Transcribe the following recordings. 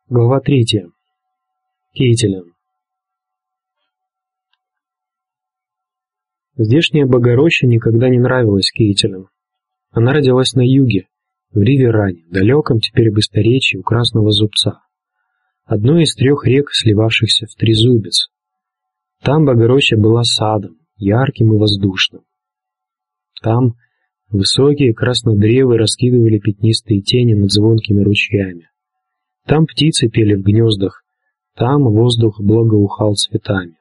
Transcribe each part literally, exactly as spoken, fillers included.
Глава третья. Кейтилин. Здешняя Богороща никогда не нравилась Кейтилин. Она родилась на юге, в Риверране, далеком теперь быстроречии у Красного Зубца, одной из трех рек, сливавшихся в Трезубец. Там Богороща была садом, ярким и воздушным. Там высокие краснодревы раскидывали пятнистые тени над звонкими ручьями. Там птицы пели в гнездах, там воздух благоухал цветами.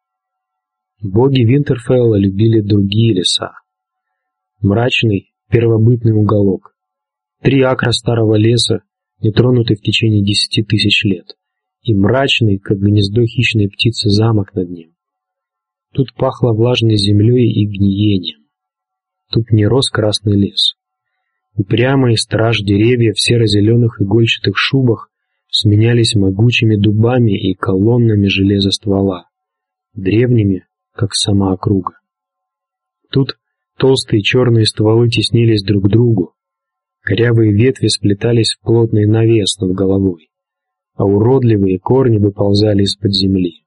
Боги Винтерфелла любили другие леса. Мрачный первобытный уголок, три акра старого леса, не тронутый в течение десяти тысяч лет, и мрачный, как гнездо хищной птицы, замок над ним. Тут пахло влажной землей и гниением. Тут не рос красный лес. Упрямые страж деревья в серо-зеленых игольчатых шубах сменялись могучими дубами и колоннами железоствола, древними, как сама округа. Тут толстые черные стволы теснились друг к другу, корявые ветви сплетались в плотный навес над головой, а уродливые корни выползали из-под земли.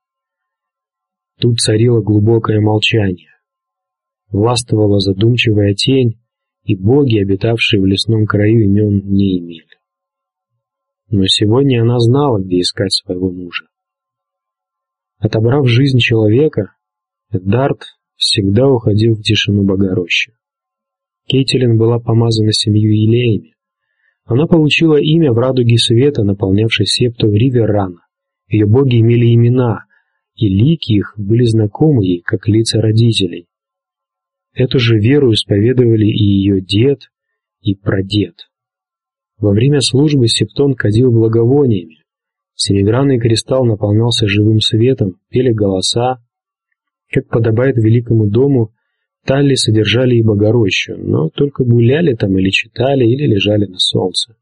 Тут царило глубокое молчание, властвовала задумчивая тень, и боги, обитавшие в лесном краю, имен не имели. Но сегодня она знала, где искать своего мужа. Отобрав жизнь человека, Эддард всегда уходил в тишину Богорощи. Кейтилин была помазана семью елеями. Она получила имя в радуге света, наполнявшей септу Риверрана. Ее боги имели имена, и лики их были знакомы ей, как лица родителей. Эту же веру исповедовали и ее дед, и прадед. Во время службы септон кадил благовониями. Семигранный кристалл наполнялся живым светом, пели голоса. Как подобает великому дому, талли содержали и Богорощу, но только гуляли там или читали, или лежали на солнце.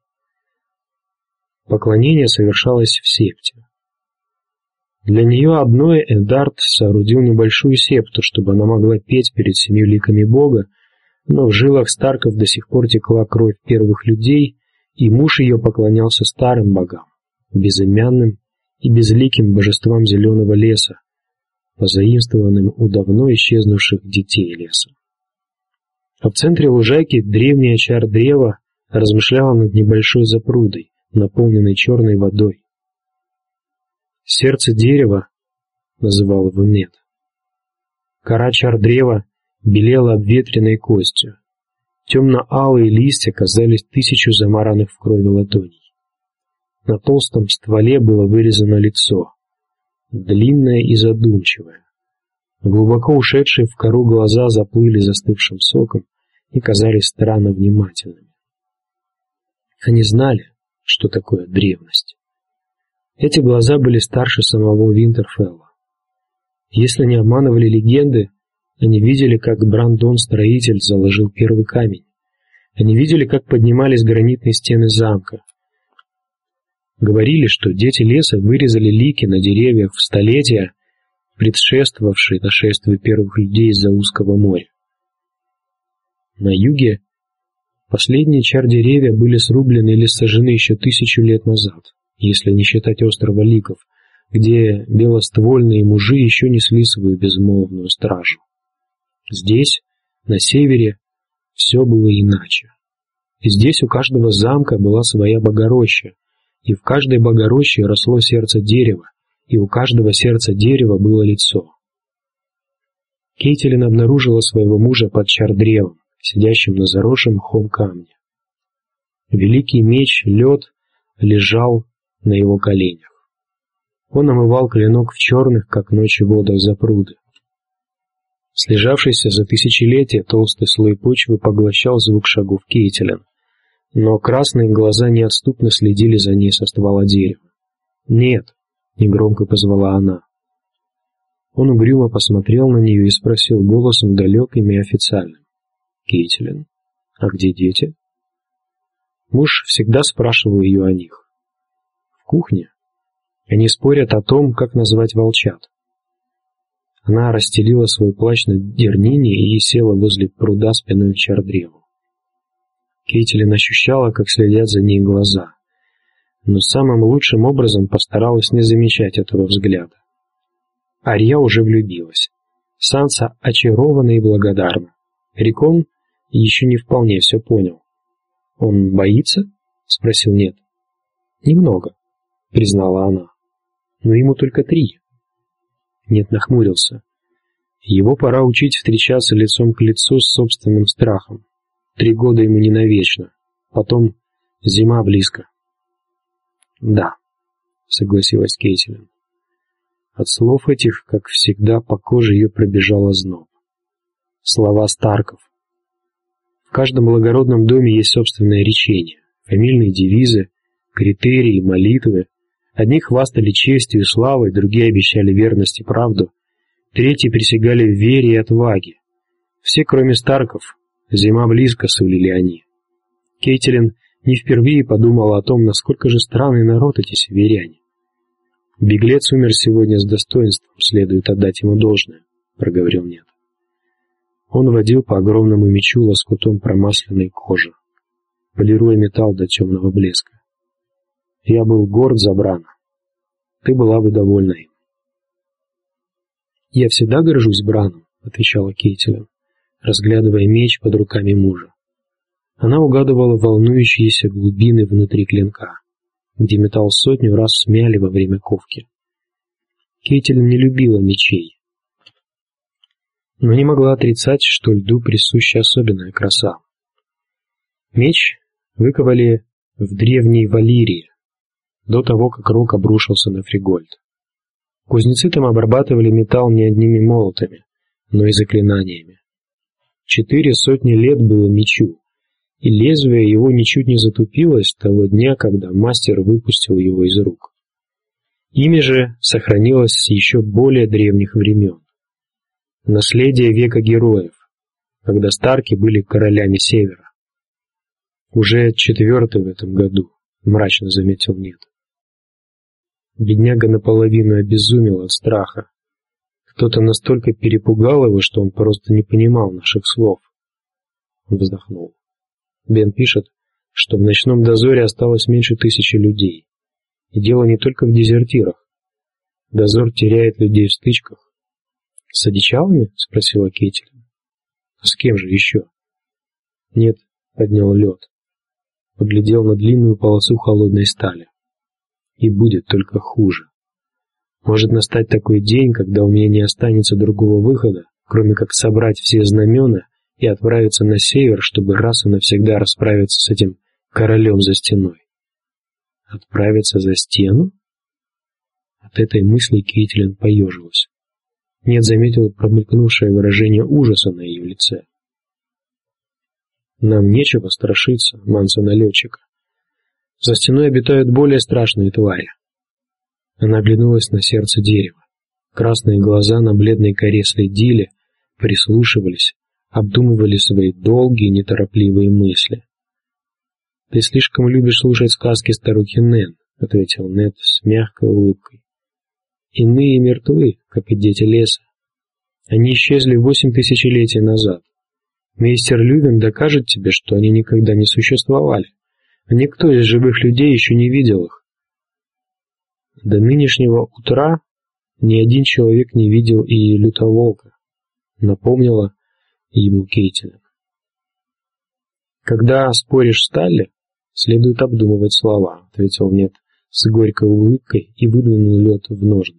Поклонение совершалось в септе. Для нее одной Эддард соорудил небольшую септу, чтобы она могла петь перед семью ликами Бога, но в жилах Старков до сих пор текла кровь первых людей, и муж ее поклонялся старым богам, безымянным и безликим божествам зеленого леса, позаимствованным у давно исчезнувших детей леса. А в центре лужайки древняя чар древа размышляла над небольшой запрудой, наполненной черной водой. Сердце дерева называл его Мед. Кора чар древа белела обветренной костью. Темно-алые листья казались тысячу замаранных в крови ладоней. На толстом стволе было вырезано лицо, длинное и задумчивое. Глубоко ушедшие в кору глаза заплыли застывшим соком и казались странно внимательными. Они знали, что такое древность. Эти глаза были старше самого Винтерфелла. Если не обманывали легенды, они видели, как Брандон-строитель заложил первый камень. Они видели, как поднимались гранитные стены замка. Говорили, что дети леса вырезали лики на деревьях в столетия, предшествовавшие нашествию первых людей из-за узкого моря. На юге последние чар-деревья были срублены или сожжены еще тысячу лет назад, если не считать острова Ликов, где белоствольные мужи еще несли свою безмолвную стражу. Здесь, на севере, все было иначе. И здесь у каждого замка была своя Богороща, и в каждой Богороще росло сердце дерева, и у каждого сердца дерева было лицо. Кейтилин обнаружила своего мужа под чар-древом, сидящим на заросшем мхом камне. Великий меч лед лежал на его коленях. Он омывал клинок в черных, как ночи, водах запруды. Слежавшийся за тысячелетия толстый слой почвы поглощал звук шагов Кейтилин, но красные глаза неотступно следили за ней со ствола дерева. «Нет», — негромко позвала она. Он угрюмо посмотрел на нее и спросил голосом далеким и официальным: «Кейтилин, а где дети?» Муж всегда спрашивал ее о них. В кухне они спорят о том, как назвать волчат. Она расстелила свой плащ на дернине и села возле пруда спиной к чар-древу. Кейтилин ощущала, как следят за ней глаза. но самым лучшим образом постаралась не замечать этого взгляда. Арья уже влюбилась. Санса очарована и благодарна. Рикон еще не вполне все понял. «Он боится?» — спросил Нет. «Немного», — признала она. «Но ему только три». Нет нахмурился. Его пора учить встречаться лицом к лицу с собственным страхом. Три года ему не навечно. Потом зима близко. «Да», — согласилась Кейтилин. От слов этих, как всегда, по коже ее пробежал озноб. Слова Старков. В каждом благородном доме есть собственное речение, фамильные девизы, критерии, молитвы. Одни хвастали честью и славой, другие обещали верность и правду, третьи присягали в вере и отваге. Все, кроме Старков, зима близко, сулили они. Кейтилин не впервые подумала о том, насколько же странный народ эти северяне. «Беглец умер сегодня с достоинством, следует отдать ему должное», — проговорил Нет. Он водил по огромному мечу лоскутом промасленной кожи, полируя металл до темного блеска. «Я был горд за Брана. Ты была бы довольна им». «Я всегда горжусь Браном», — отвечала Кейтилин, разглядывая меч под руками мужа. Она угадывала волнующиеся глубины внутри клинка, где металл сотню раз смяли во время ковки. Кейтилин не любила мечей, но не могла отрицать, что льду присуща особенная краса. Меч выковали в древней Валирии, до того, как Рок обрушился на Фригольд. Кузнецы там обрабатывали металл не одними молотами, но и заклинаниями. Четыре сотни лет было мечу, и лезвие его ничуть не затупилось с того дня, когда мастер выпустил его из рук. Ими же сохранилось с еще более древних времен. Наследие века героев, когда Старки были королями Севера. Уже четвертый в этом году, мрачно заметил Нет. Бедняга наполовину обезумел от страха. Кто-то настолько перепугал его, что он просто не понимал наших слов. Он вздохнул. Бен пишет, что в ночном дозоре осталось меньше тысячи людей. И дело не только в дезертирах. Дозор теряет людей в стычках. «С одичалами?» — спросила Кейтилин. «А с кем же еще?» Нет, поднял лед. Поглядел на длинную полосу холодной стали. И будет только хуже. Может настать такой день, когда у меня не останется другого выхода, кроме как собрать все знамена и отправиться на север, чтобы раз и навсегда расправиться с этим королем за стеной. Отправиться за стену? От этой мысли Кейтилин поежилась. Нет заметил промелькнувшее выражение ужаса на ее лице. Нам нечего страшиться, манса-налетчика. За стеной обитают более страшные твари. Она оглянулась на сердце дерева. Красные глаза на бледной коре следили, прислушивались, обдумывали свои долгие, неторопливые мысли. «Ты слишком любишь слушать сказки старухи Нэн», — ответил Нет с мягкой улыбкой. «Иные мертвы, как и дети леса. Они исчезли восемь тысячелетий назад. Мейстер Лювин докажет тебе, что они никогда не существовали, а никто из живых людей еще не видел их. До нынешнего утра ни один человек не видел и лютоволка», — напомнила ему Кейтилин. «Когда споришь с Талли, следует обдумывать слова», — ответил Нет с горькой улыбкой и выдвинул лед в ножны.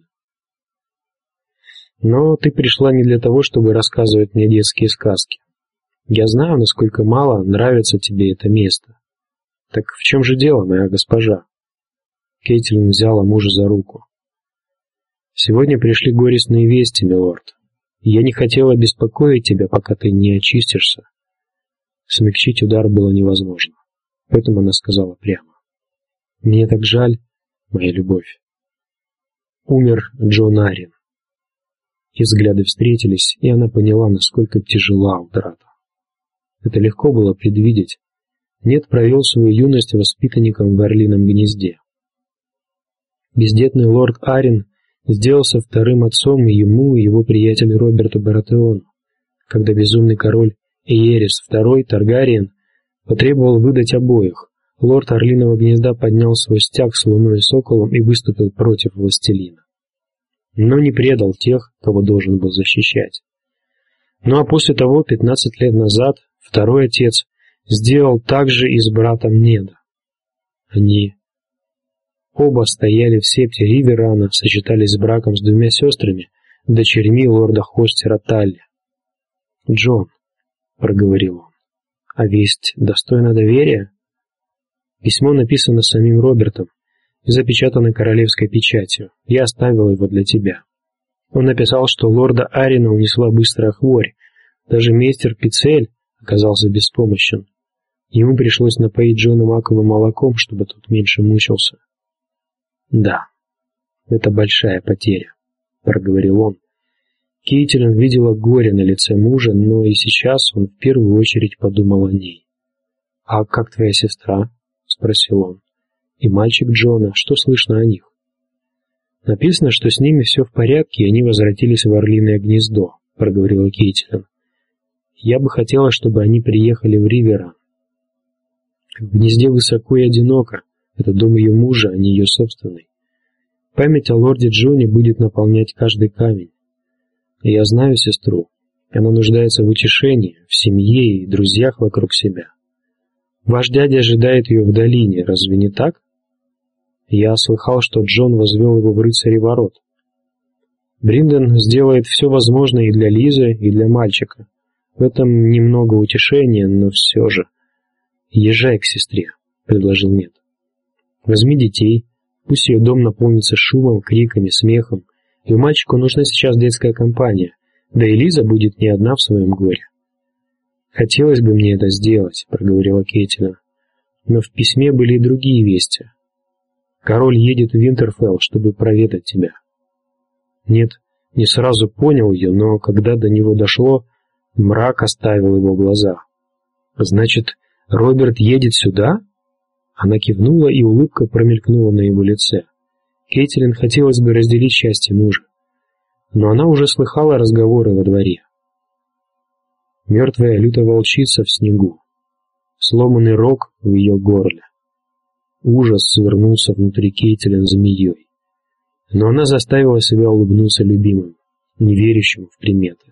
«Но ты пришла не для того, чтобы рассказывать мне детские сказки. Я знаю, насколько мало нравится тебе это место. Так в чем же дело, моя госпожа?» Кейтилин взяла мужа за руку. «Сегодня пришли горестные вести, милорд. Я не хотела беспокоить тебя, пока ты не очистишься». Смягчить удар было невозможно, поэтому она сказала прямо: «Мне так жаль, моя любовь. Умер Джон Аррин». И взгляды встретились, и она поняла, насколько тяжела утрата. Это легко было предвидеть. Нет провел свою юность воспитанником в Орлином гнезде. Бездетный лорд Аррин сделался вторым отцом и ему, и его приятелю Роберту Баратеону, когда безумный король Эйерис второй Таргариен потребовал выдать обоих, лорд Орлиного гнезда поднял свой стяг с луной и соколом и выступил против властелина. Но не предал тех, кого должен был защищать. Ну а после того, пятнадцать лет назад, второй отец сделал так же и с братом Неда. Они оба стояли в септе Риверана, сочетались с браком с двумя сестрами, дочерьми лорда Хостера Талли. «Джон», — проговорил он, — «а весть достойна доверия?» Письмо написано самим Робертом и запечатано королевской печатью. Я оставил его для тебя. Он написал, что лорда Арина унесла быстрая хворь. Даже мейстер Пицель оказался беспомощен. Ему пришлось напоить Джона маковым молоком, чтобы тот меньше мучился. «Да, это большая потеря», — проговорил он. Кейтлин видела горе на лице мужа, но и сейчас он в первую очередь подумал о ней. «А как твоя сестра?» — спросил он. «И мальчик Джона, что слышно о них?» «Написано, что с ними все в порядке, и они возвратились в Орлиное гнездо», — проговорила Кейтлин. «Я бы хотела, чтобы они приехали в Риверан. В гнезде высоко и одиноко. Это дом ее мужа, а не ее собственный. Память о лорде Джоне будет наполнять каждый камень. И я знаю сестру. Она нуждается в утешении, в семье и друзьях вокруг себя. Ваш дядя ожидает ее в долине, разве не так? Я слыхал, что Джон возвел его в рыцари ворот. Бринден сделает все возможное и для Лизы, и для мальчика. В этом немного утешения, но все же. Езжай к сестре, предложил Нед. Возьми детей, пусть ее дом наполнится шумом, криками, смехом, и мальчику нужна сейчас детская компания, да и Лиза будет не одна в своем горе. Хотелось бы мне это сделать, проговорила Кейтлин, но в письме были и другие вести. Король едет в Винтерфелл, чтобы проведать тебя. Нет, не сразу понял ее, но когда до него дошло, мрак оставил его глаза. Значит, Роберт едет сюда? Она кивнула, и улыбка промелькнула на его лице. Кейтлин хотелось бы разделить счастье мужа, но она уже слыхала разговоры во дворе. Мертвая лютая волчица в снегу, сломанный рог в ее горле. Ужас свернулся внутри Кейтлин змеей, но она заставила себя улыбнуться любимым, не верящим в приметы.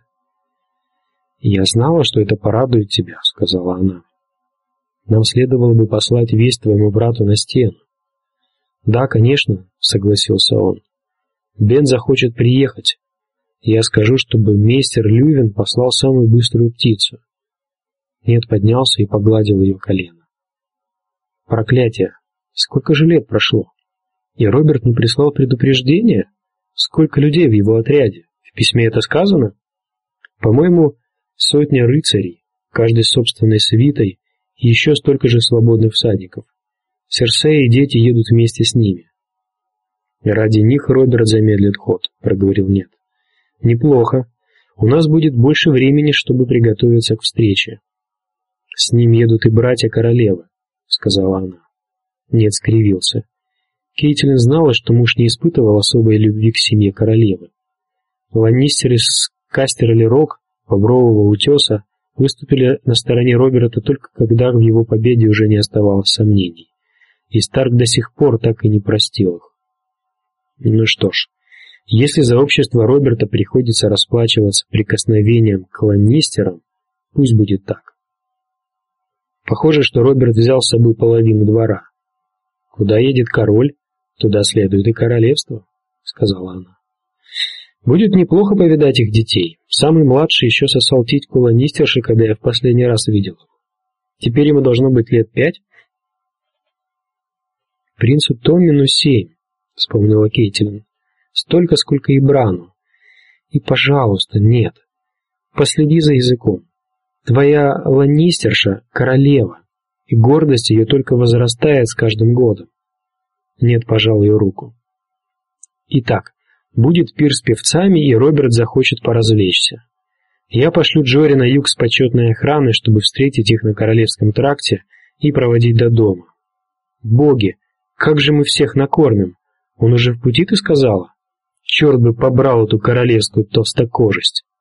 «Я знала, что это порадует тебя», — сказала она. «Нам следовало бы послать весть твоему брату на стену». «Да, конечно», — согласился он. «Бен захочет приехать. Я скажу, чтобы мейстер Лювен послал самую быструю птицу». Нед поднялся и погладил ее колено. «Проклятие! Сколько же лет прошло? И Роберт не прислал предупреждения? Сколько людей в его отряде? В письме это сказано? По-моему, сотня рыцарей, каждый с собственной свитой, и еще столько же свободных всадников. Серсея и дети едут вместе с ними. И ради них Роберт замедлит ход», — проговорил Нед. «Неплохо. У нас будет больше времени, чтобы приготовиться к встрече. С ним едут и братья королевы», — сказала она. Нед скривился. Кейтлин знала, что муж не испытывал особой любви к семье королевы. Ланнистеры с Кастерли-Рок, Бобрового утеса, выступили на стороне Роберта только когда в его победе уже не оставалось сомнений. И Старк до сих пор так и не простил их. Ну что ж, если за общество Роберта приходится расплачиваться прикосновением к Ланнистерам, пусть будет так. Похоже, что Роберт взял с собой половину двора. «Куда едет король, туда следует и королевство», — сказала она. «Будет неплохо повидать их детей. Самый младший еще сосал титьку Ланнистерши, когда я в последний раз видел его. Теперь ему должно быть лет пять». «Принцу Томмину семь», — вспомнила Кейтлин. «Столько, сколько и Брану. И, пожалуйста, нет. Последи за языком. Твоя Ланнистерша — королева, и гордость ее только возрастает с каждым годом». Нед пожал ее руку. «Итак, будет пир с певцами, и Роберт захочет поразвлечься. Я пошлю Джори на юг с почетной охраной, чтобы встретить их на Королевском тракте и проводить до дома. Боги, как же мы всех накормим? Он уже в пути, ты сказала? Черт бы побрал эту королевскую толстокожесть!»